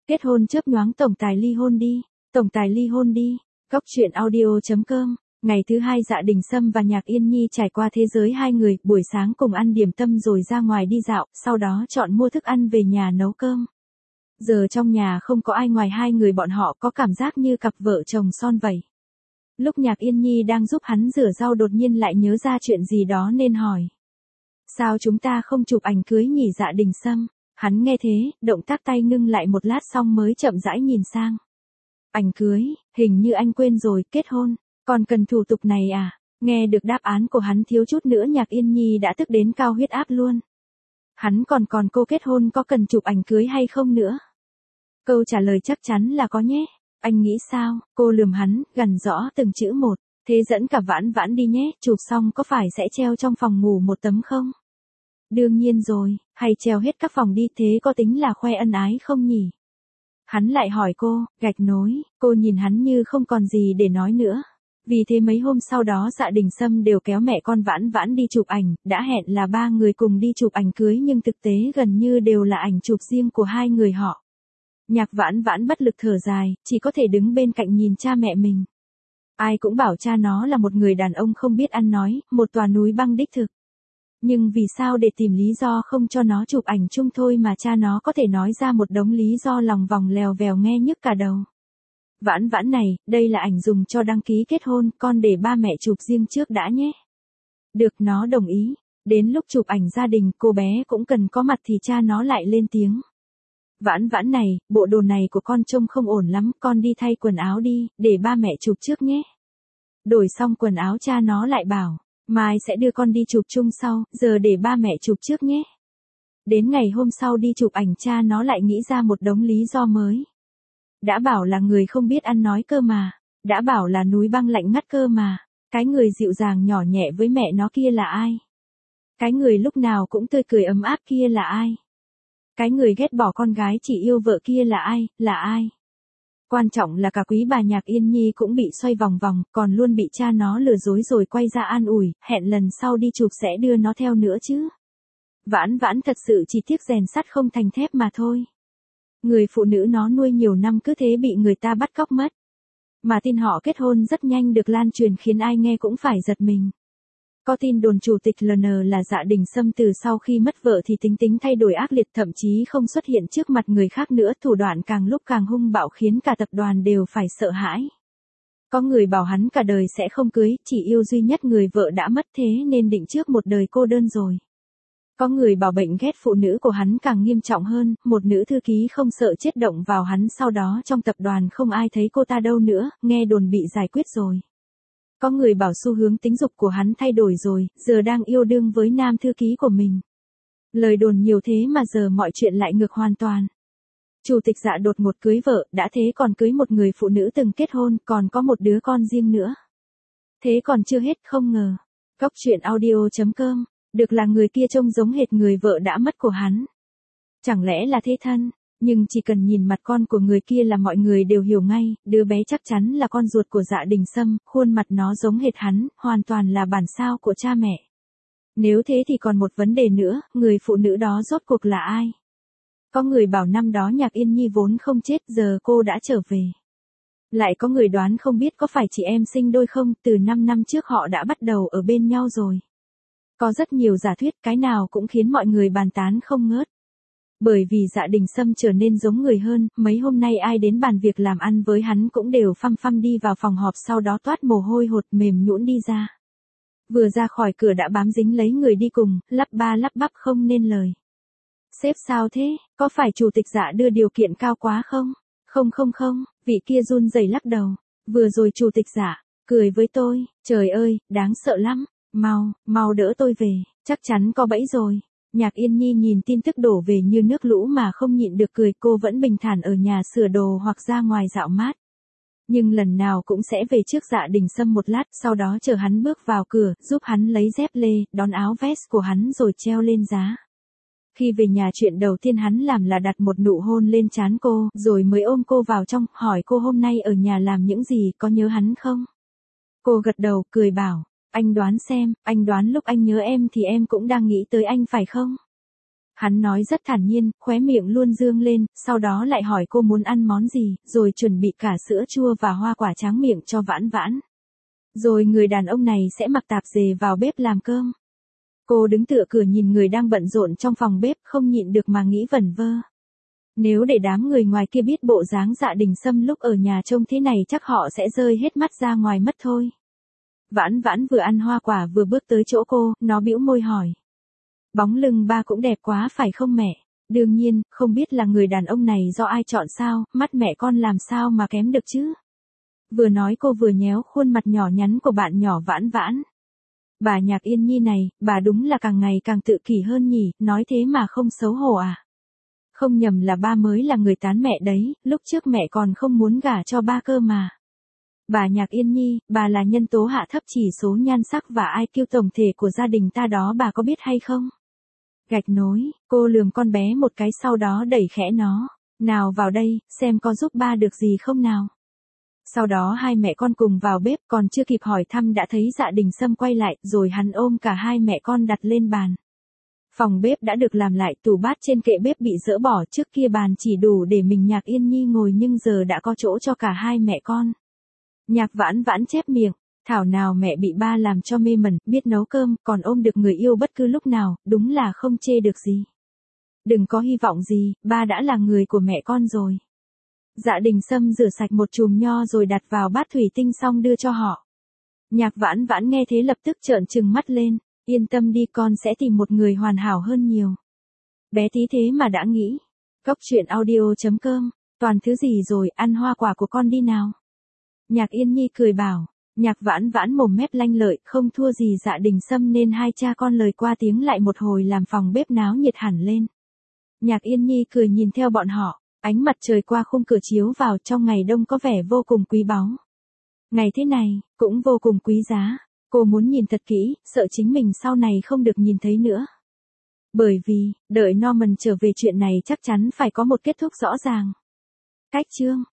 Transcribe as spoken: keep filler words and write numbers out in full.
Kết hôn chớp nhoáng tổng tài ly hôn đi, tổng tài ly hôn đi. Góc truyện audio chấm com. Ngày thứ hai Dạ Đình Sâm và Nhạc Yên Nhi trải qua thế giới hai người, buổi sáng cùng ăn điểm tâm rồi ra ngoài đi dạo, sau đó chọn mua thức ăn về nhà nấu cơm. Giờ trong nhà không có ai ngoài hai người bọn họ, có cảm giác như cặp vợ chồng son vậy. Lúc Nhạc Yên Nhi đang giúp hắn rửa rau đột nhiên lại nhớ ra chuyện gì đó nên hỏi. Sao chúng ta không chụp ảnh cưới nhỉ Dạ Đình Sâm? Hắn nghe thế, động tác tay ngưng lại một lát xong mới chậm rãi nhìn sang. Ảnh cưới, hình như anh quên rồi, kết hôn, còn cần thủ tục này à? Nghe được đáp án của hắn thiếu chút nữa Nhạc Yên Nhi đã tức đến cao huyết áp luôn. Hắn còn còn cô kết hôn có cần chụp ảnh cưới hay không nữa? Câu trả lời chắc chắn là có nhé. Anh nghĩ sao? Cô lườm hắn, gằn rõ từng chữ một. Thế dẫn cả Vãn Vãn đi nhé, chụp xong có phải sẽ treo trong phòng ngủ một tấm không? Đương nhiên rồi, hay treo hết các phòng đi, thế có tính là khoe ân ái không nhỉ? Hắn lại hỏi cô, gạch nối, cô nhìn hắn như không còn gì để nói nữa. Vì thế mấy hôm sau đó Dạ Đình Sâm đều kéo mẹ con Vãn Vãn đi chụp ảnh, đã hẹn là ba người cùng đi chụp ảnh cưới nhưng thực tế gần như đều là ảnh chụp riêng của hai người họ. Nhạc Vãn Vãn bất lực thở dài, chỉ có thể đứng bên cạnh nhìn cha mẹ mình. Ai cũng bảo cha nó là một người đàn ông không biết ăn nói, một tòa núi băng đích thực. Nhưng vì sao để tìm lý do không cho nó chụp ảnh chung thôi mà cha nó có thể nói ra một đống lý do lòng vòng lèo vèo nghe nhức cả đầu. Vãn Vãn này, đây là ảnh dùng cho đăng ký kết hôn, con để ba mẹ chụp riêng trước đã nhé. Được, nó đồng ý. Đến lúc chụp ảnh gia đình, cô bé cũng cần có mặt thì cha nó lại lên tiếng. Vãn Vãn này, bộ đồ này của con trông không ổn lắm, con đi thay quần áo đi, để ba mẹ chụp trước nhé. Đổi xong quần áo cha nó lại bảo, mai sẽ đưa con đi chụp chung sau, giờ để ba mẹ chụp trước nhé. Đến ngày hôm sau đi chụp ảnh cha nó lại nghĩ ra một đống lý do mới. Đã bảo là người không biết ăn nói cơ mà, đã bảo là núi băng lạnh ngắt cơ mà, cái người dịu dàng nhỏ nhẹ với mẹ nó kia là ai? Cái người lúc nào cũng tươi cười ấm áp kia là ai? Cái người ghét bỏ con gái chỉ yêu vợ kia là ai, là ai? Quan trọng là cả quý bà Nhạc Yên Nhi cũng bị xoay vòng vòng, còn luôn bị cha nó lừa dối rồi quay ra an ủi, hẹn lần sau đi chụp sẽ đưa nó theo nữa chứ. Vãn Vãn thật sự chỉ tiếc rèn sắt không thành thép mà thôi. Người phụ nữ nó nuôi nhiều năm cứ thế bị người ta bắt cóc mất. Mà tin họ kết hôn rất nhanh được lan truyền khiến ai nghe cũng phải giật mình. Có tin đồn chủ tịch lờ en là Dạ Đình Sâm từ sau khi mất vợ thì tính tính thay đổi ác liệt, thậm chí không xuất hiện trước mặt người khác nữa, thủ đoạn càng lúc càng hung bạo khiến cả tập đoàn đều phải sợ hãi. Có người bảo hắn cả đời sẽ không cưới, chỉ yêu duy nhất người vợ đã mất thế nên định trước một đời cô đơn rồi. Có người bảo bệnh ghét phụ nữ của hắn càng nghiêm trọng hơn, một nữ thư ký không sợ chết động vào hắn, sau đó trong tập đoàn không ai thấy cô ta đâu nữa, nghe đồn bị giải quyết rồi. Có người bảo xu hướng tính dục của hắn thay đổi rồi, giờ đang yêu đương với nam thư ký của mình. Lời đồn nhiều thế mà giờ mọi chuyện lại ngược hoàn toàn. Chủ tịch Dạ đột ngột cưới vợ, đã thế còn cưới một người phụ nữ từng kết hôn, còn có một đứa con riêng nữa. Thế còn chưa hết, không ngờ. Góc truyện audio chấm com, được là người kia trông giống hệt người vợ đã mất của hắn. Chẳng lẽ là thế thân? Nhưng chỉ cần nhìn mặt con của người kia là mọi người đều hiểu ngay, đứa bé chắc chắn là con ruột của Dạ Đình Sâm, khuôn mặt nó giống hệt hắn, hoàn toàn là bản sao của cha mẹ. Nếu thế thì còn một vấn đề nữa, người phụ nữ đó rốt cuộc là ai? Có người bảo năm đó Nhạc Yên Nhi vốn không chết, giờ cô đã trở về. Lại có người đoán không biết có phải chị em sinh đôi không, từ năm năm trước họ đã bắt đầu ở bên nhau rồi. Có rất nhiều giả thuyết, cái nào cũng khiến mọi người bàn tán không ngớt. Bởi vì Dạ Đình Sâm trở nên giống người hơn, mấy hôm nay ai đến bàn việc làm ăn với hắn cũng đều phăm phăm đi vào phòng họp, sau đó toát mồ hôi hột mềm nhũn đi ra. Vừa ra khỏi cửa đã bám dính lấy người đi cùng, lắp ba lắp bắp không nên lời. Sếp sao thế, có phải chủ tịch Dạ đưa điều kiện cao quá không? Không không không, vị kia run rẩy lắc đầu. Vừa rồi chủ tịch Dạ cười với tôi, trời ơi, đáng sợ lắm, mau, mau đỡ tôi về, chắc chắn có bẫy rồi. Nhạc Yên Nhi nhìn tin tức đổ về như nước lũ mà không nhịn được cười, cô vẫn bình thản ở nhà sửa đồ hoặc ra ngoài dạo mát. Nhưng lần nào cũng sẽ về trước Dạ Đình Sâm một lát, sau đó chờ hắn bước vào cửa, giúp hắn lấy dép lê, đón áo vest của hắn rồi treo lên giá. Khi về nhà chuyện đầu tiên hắn làm là đặt một nụ hôn lên trán cô, rồi mới ôm cô vào trong, hỏi cô hôm nay ở nhà làm những gì, có nhớ hắn không? Cô gật đầu, cười bảo. Anh đoán xem, anh đoán lúc anh nhớ em thì em cũng đang nghĩ tới anh phải không? Hắn nói rất thản nhiên, khóe miệng luôn dương lên, sau đó lại hỏi cô muốn ăn món gì, rồi chuẩn bị cả sữa chua và hoa quả tráng miệng cho Vãn Vãn. Rồi người đàn ông này sẽ mặc tạp dề vào bếp làm cơm. Cô đứng tựa cửa nhìn người đang bận rộn trong phòng bếp, không nhịn được mà nghĩ vẩn vơ. Nếu để đám người ngoài kia biết bộ dáng Dạ Đình Sâm lúc ở nhà trông thế này chắc họ sẽ rơi hết mắt ra ngoài mất thôi. Vãn Vãn vừa ăn hoa quả vừa bước tới chỗ cô, nó bĩu môi hỏi. Bóng lưng ba cũng đẹp quá phải không mẹ? Đương nhiên, không biết là người đàn ông này do ai chọn sao, mắt mẹ con làm sao mà kém được chứ? Vừa nói cô vừa nhéo khuôn mặt nhỏ nhắn của bạn nhỏ Vãn Vãn. Bà Nhạc Yên Nhi này, bà đúng là càng ngày càng tự kỷ hơn nhỉ, nói thế mà không xấu hổ à? Không nhầm là ba mới là người tán mẹ đấy, lúc trước mẹ còn không muốn gả cho ba cơ mà. Bà Nhạc Yên Nhi, bà là nhân tố hạ thấp chỉ số nhan sắc và i kiu tổng thể của gia đình ta đó, bà có biết hay không? Gạch nối, cô lườm con bé một cái sau đó đẩy khẽ nó. Nào vào đây, xem có giúp ba được gì không nào. Sau đó hai mẹ con cùng vào bếp, còn chưa kịp hỏi thăm đã thấy Dạ Đình Sâm quay lại, rồi hắn ôm cả hai mẹ con đặt lên bàn. Phòng bếp đã được làm lại, tủ bát trên kệ bếp bị dỡ bỏ, trước kia bàn chỉ đủ để mình Nhạc Yên Nhi ngồi nhưng giờ đã có chỗ cho cả hai mẹ con. Nhạc Vãn Vãn chép miệng, thảo nào mẹ bị ba làm cho mê mẩn, biết nấu cơm, còn ôm được người yêu bất cứ lúc nào, đúng là không chê được gì. Đừng có hy vọng gì, ba đã là người của mẹ con rồi. Dạ Đình Sâm rửa sạch một chùm nho rồi đặt vào bát thủy tinh xong đưa cho họ. Nhạc Vãn Vãn nghe thế lập tức trợn trừng mắt lên, yên tâm đi, con sẽ tìm một người hoàn hảo hơn nhiều. Bé tí thế mà đã nghĩ. Cốc truyện audio chấm com, toàn thứ gì rồi, ăn hoa quả của con đi nào. Nhạc Yên Nhi cười bảo, Nhạc Vãn Vãn mồm mép lanh lợi, không thua gì Dạ Đình Sâm nên hai cha con lời qua tiếng lại một hồi làm phòng bếp náo nhiệt hẳn lên. Nhạc Yên Nhi cười nhìn theo bọn họ, ánh mặt trời qua khung cửa chiếu vào trong ngày đông có vẻ vô cùng quý báu. Ngày thế này, cũng vô cùng quý giá, cô muốn nhìn thật kỹ, sợ chính mình sau này không được nhìn thấy nữa. Bởi vì, đợi Norman trở về chuyện này chắc chắn phải có một kết thúc rõ ràng. Cách chương